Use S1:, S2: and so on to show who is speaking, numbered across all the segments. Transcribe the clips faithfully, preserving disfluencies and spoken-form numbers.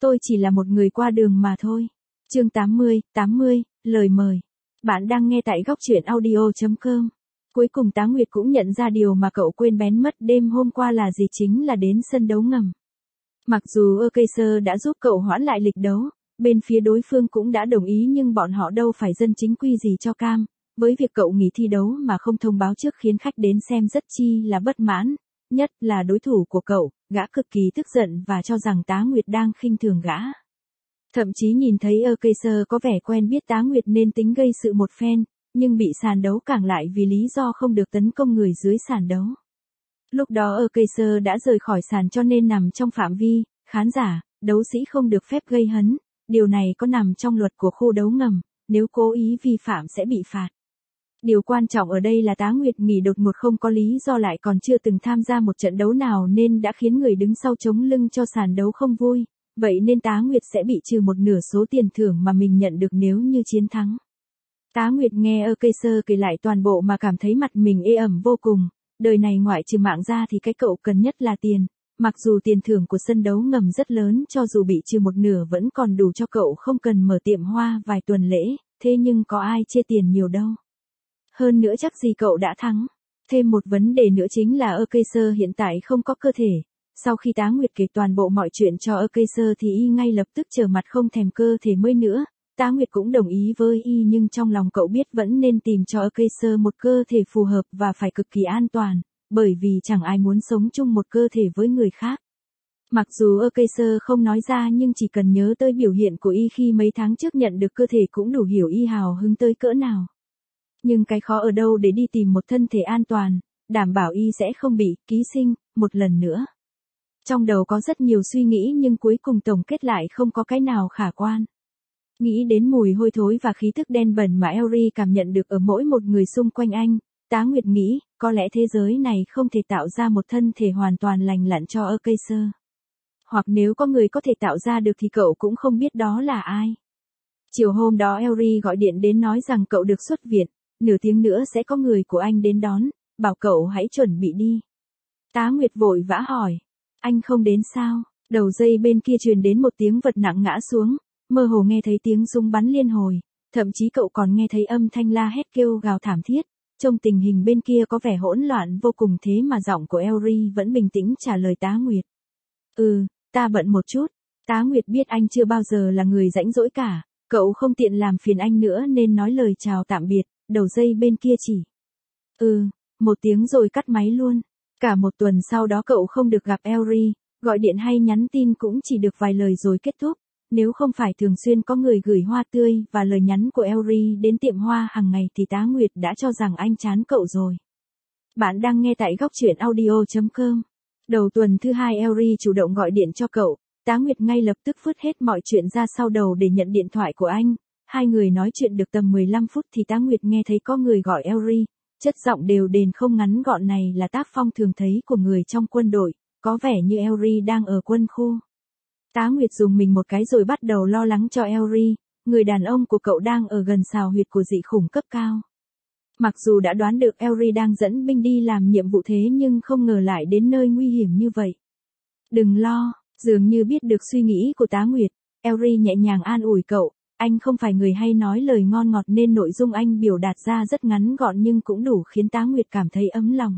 S1: Tôi chỉ là một người qua đường mà thôi. Chương tám mươi, tám mươi, lời mời. Bạn đang nghe tại góc truyện audio chấm com. Cuối cùng Tá Nguyệt cũng nhận ra điều mà cậu quên bén mất đêm hôm qua là gì, chính là đến sân đấu ngầm. Mặc dù Acacer đã giúp cậu hoãn lại lịch đấu, bên phía đối phương cũng đã đồng ý, nhưng bọn họ đâu phải dân chính quy gì cho cam. Với việc cậu nghỉ thi đấu mà không thông báo trước khiến khách đến xem rất chi là bất mãn, nhất là đối thủ của cậu, gã cực kỳ tức giận và cho rằng Tá Nguyệt đang khinh thường gã. Thậm chí nhìn thấy Acacer có vẻ quen biết Tá Nguyệt nên tính gây sự một phen, nhưng bị sàn đấu cản lại vì lý do không được tấn công người dưới sàn đấu. Lúc đó Acacer đã rời khỏi sàn cho nên nằm trong phạm vi, khán giả, đấu sĩ không được phép gây hấn, điều này có nằm trong luật của khu đấu ngầm, nếu cố ý vi phạm sẽ bị phạt. Điều quan trọng ở đây là Tá Nguyệt nghỉ đột ngột không có lý do, lại còn chưa từng tham gia một trận đấu nào nên đã khiến người đứng sau chống lưng cho sàn đấu không vui, vậy nên Tá Nguyệt sẽ bị trừ một nửa số tiền thưởng mà mình nhận được nếu như chiến thắng. Tá Nguyệt nghe Acacer kể lại toàn bộ mà cảm thấy mặt mình ê ẩm vô cùng, đời này ngoại trừ mạng ra thì cái cậu cần nhất là tiền, mặc dù tiền thưởng của sân đấu ngầm rất lớn, cho dù bị trừ một nửa vẫn còn đủ cho cậu không cần mở tiệm hoa vài tuần lễ, thế nhưng có ai chê tiền nhiều đâu. Hơn nữa chắc gì cậu đã thắng. Thêm một vấn đề nữa chính là Acacer hiện tại không có cơ thể. Sau khi Tá Nguyệt kể toàn bộ mọi chuyện cho Acacer thì y ngay lập tức trở mặt không thèm cơ thể mới nữa. Tá Nguyệt cũng đồng ý với y, nhưng trong lòng cậu biết vẫn nên tìm cho Acacer một cơ thể phù hợp và phải cực kỳ an toàn, bởi vì chẳng ai muốn sống chung một cơ thể với người khác. Mặc dù Acacer không nói ra nhưng chỉ cần nhớ tới biểu hiện của y khi mấy tháng trước nhận được cơ thể cũng đủ hiểu y hào hứng tới cỡ nào. Nhưng cái khó ở đâu để đi tìm một thân thể an toàn, đảm bảo y sẽ không bị ký sinh một lần nữa. Trong đầu có rất nhiều suy nghĩ nhưng cuối cùng tổng kết lại không có cái nào khả quan. Nghĩ đến mùi hôi thối và khí thức đen bẩn mà Elry cảm nhận được ở mỗi một người xung quanh anh, Tá Nguyệt nghĩ, có lẽ thế giới này không thể tạo ra một thân thể hoàn toàn lành lặn cho Acacer. Hoặc nếu có người có thể tạo ra được thì cậu cũng không biết đó là ai. Chiều hôm đó Elry gọi điện đến nói rằng cậu được xuất viện, nửa tiếng nữa sẽ có người của anh đến đón, bảo cậu hãy chuẩn bị đi. Tá Nguyệt vội vã hỏi, anh không đến sao? Đầu dây bên kia truyền đến một tiếng vật nặng ngã xuống, mơ hồ nghe thấy tiếng súng bắn liên hồi, thậm chí cậu còn nghe thấy âm thanh la hét kêu gào thảm thiết. Trong tình hình bên kia có vẻ hỗn loạn vô cùng, thế mà giọng của Elry vẫn bình tĩnh trả lời Tá Nguyệt. Ừ, ta bận một chút. Tá Nguyệt biết anh chưa bao giờ là người rãnh rỗi cả, cậu không tiện làm phiền anh nữa nên nói lời chào tạm biệt. Đầu dây bên kia chỉ Ừ, một tiếng rồi cắt máy luôn. Cả một tuần sau đó cậu không được gặp Elry, gọi điện hay nhắn tin cũng chỉ được vài lời rồi kết thúc. Nếu không phải thường xuyên có người gửi hoa tươi và lời nhắn của Elry đến tiệm hoa hàng ngày thì Tá Nguyệt đã cho rằng anh chán cậu rồi. Bạn đang nghe tại góc truyện audio chấm com. Đầu tuần thứ hai Elry chủ động gọi điện cho cậu, Tá Nguyệt ngay lập tức vứt hết mọi chuyện ra sau đầu để nhận điện thoại của anh. Hai người nói chuyện được tầm mười lăm phút thì Tá Nguyệt nghe thấy có người gọi Elry, chất giọng đều đền không ngắn gọn này là tác phong thường thấy của người trong quân đội, có vẻ như Elry đang ở quân khu. Tá Nguyệt dùng mình một cái rồi bắt đầu lo lắng cho Elry, người đàn ông của cậu đang ở gần sào huyệt của dị khủng cấp cao. Mặc dù đã đoán được Elry đang dẫn binh đi làm nhiệm vụ thế nhưng không ngờ lại đến nơi nguy hiểm như vậy. Đừng lo, dường như biết được suy nghĩ của Tá Nguyệt, Elry nhẹ nhàng an ủi cậu. Anh không phải người hay nói lời ngon ngọt nên nội dung anh biểu đạt ra rất ngắn gọn nhưng cũng đủ khiến Tá Nguyệt cảm thấy ấm lòng.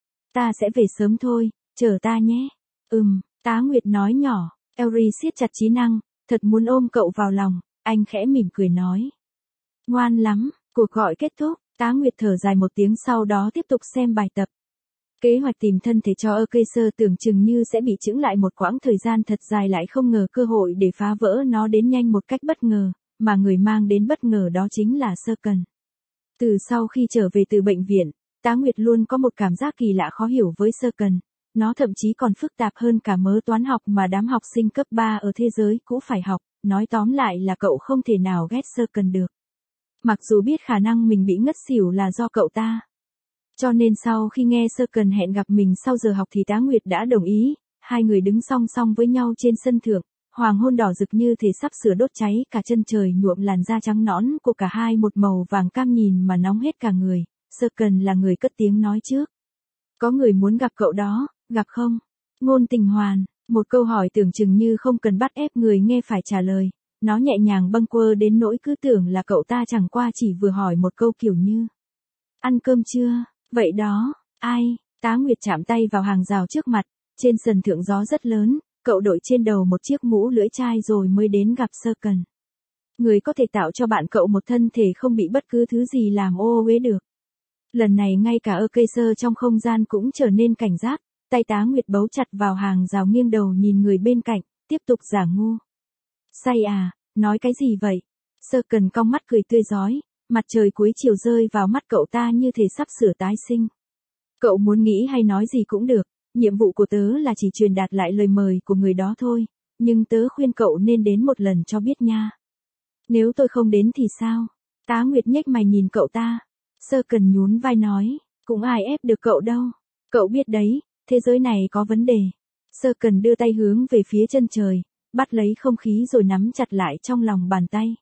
S1: Ta sẽ về sớm thôi, chờ ta nhé. Ừm, Tá Nguyệt nói nhỏ, Elry siết chặt trí năng, thật muốn ôm cậu vào lòng, anh khẽ mỉm cười nói. Ngoan lắm, cuộc gọi kết thúc, Tá Nguyệt thở dài một tiếng sau đó tiếp tục xem bài tập. Kế hoạch tìm thân thể cho Acacer tưởng chừng như sẽ bị chững lại một quãng thời gian thật dài, lại không ngờ cơ hội để phá vỡ nó đến nhanh một cách bất ngờ. Mà người mang đến bất ngờ đó chính là Serkan. Từ sau khi trở về từ bệnh viện, Tá Nguyệt luôn có một cảm giác kỳ lạ khó hiểu với Serkan. Nó thậm chí còn phức tạp hơn cả mớ toán học mà đám học sinh cấp ba ở thế giới cũ phải học. Nói tóm lại là cậu không thể nào ghét Serkan được. Mặc dù biết khả năng mình bị ngất xỉu là do cậu ta. Cho nên sau khi nghe Serkan hẹn gặp mình sau giờ học thì Tá Nguyệt đã đồng ý. Hai người đứng song song với nhau trên sân thượng. Hoàng hôn đỏ rực như thể sắp sửa đốt cháy cả chân trời, nhuộm làn da trắng nõn của cả hai một màu vàng cam nhìn mà nóng hết cả người. Serkan là người cất tiếng nói trước. Có người muốn gặp cậu đó, gặp không? Ngôn Tình Hoàn, Một câu hỏi tưởng chừng như không cần bắt ép người nghe phải trả lời. Nó nhẹ nhàng bâng quơ đến nỗi cứ tưởng là cậu ta chẳng qua chỉ vừa hỏi một câu kiểu như: ăn cơm chưa? Vậy đó, ai? Tá Nguyệt chạm tay vào hàng rào trước mặt, trên sân thượng gió rất lớn, cậu đội trên đầu một chiếc mũ lưỡi chai rồi mới đến gặp Sơ Cần. Người có thể tạo cho bạn cậu một thân thể không bị bất cứ thứ gì làm ô uế được. Lần này ngay cả ơ cây sơ trong không gian cũng trở nên cảnh giác, tay Tá Nguyệt bấu chặt vào hàng rào nghiêng đầu nhìn người bên cạnh, tiếp tục giả ngu. Say à, nói cái gì vậy? Sơ Cần cong mắt cười tươi rói, mặt trời cuối chiều rơi vào mắt cậu ta như thể sắp sửa tái sinh. Cậu muốn nghĩ hay nói gì cũng được, nhiệm vụ của tớ là chỉ truyền đạt lại lời mời của người đó thôi, nhưng tớ khuyên cậu nên đến một lần cho biết nha. Nếu tôi không đến thì sao? Tá Nguyệt nhếch mày nhìn cậu ta. Sơ Cần nhún vai nói, cũng ai ép được cậu đâu. Cậu biết đấy, thế giới này có vấn đề. Sơ Cần đưa tay hướng về phía chân trời, bắt lấy không khí rồi nắm chặt lại trong lòng bàn tay.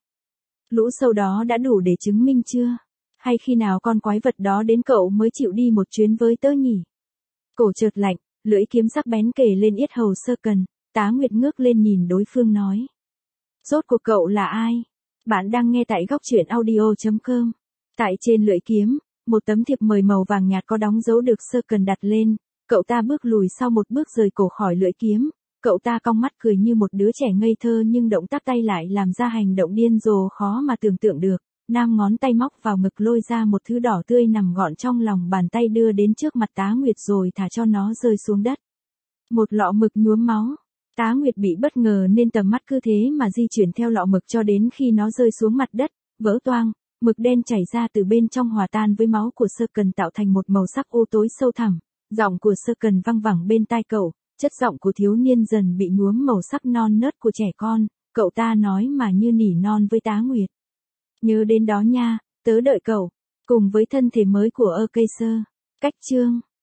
S1: Lũ sâu đó đã đủ để chứng minh chưa? Hay khi nào con quái vật đó đến cậu mới chịu đi một chuyến với tớ nhỉ? Cổ chợt lạnh, lưỡi kiếm sắc bén kề lên yết hầu Sơ Cần, Tá Nguyệt ngước lên nhìn đối phương nói. Rốt cuộc cậu là ai? Bạn đang nghe tại góc truyện audio chấm com. Tại trên lưỡi kiếm, một tấm thiệp mời màu vàng nhạt có đóng dấu được Sơ Cần đặt lên, cậu ta bước lùi sau một bước rời cổ khỏi lưỡi kiếm, cậu ta cong mắt cười như một đứa trẻ ngây thơ nhưng động tác tay lại làm ra hành động điên rồ khó mà tưởng tượng được, nam ngón tay móc vào ngực lôi ra một thứ đỏ tươi nằm gọn trong lòng bàn tay đưa đến trước mặt Tá Nguyệt rồi thả cho nó rơi xuống đất. Một lọ mực nhuốm máu. Tá Nguyệt bị bất ngờ nên tầm mắt cứ thế mà di chuyển theo lọ mực cho đến khi nó rơi xuống mặt đất, vỡ toang, mực đen chảy ra từ bên trong hòa tan với máu của Sơ Cần tạo thành một màu sắc u tối sâu thẳm. Giọng của Sơ Cần văng vẳng bên tai cậu, chất giọng của thiếu niên dần bị nhuốm màu sắc non nớt của trẻ con, cậu ta nói mà như nỉ non với Tá Nguyệt. Nhớ đến đó nha, tớ đợi cậu, cùng với thân thể mới của ơ cây sơ. Cách chương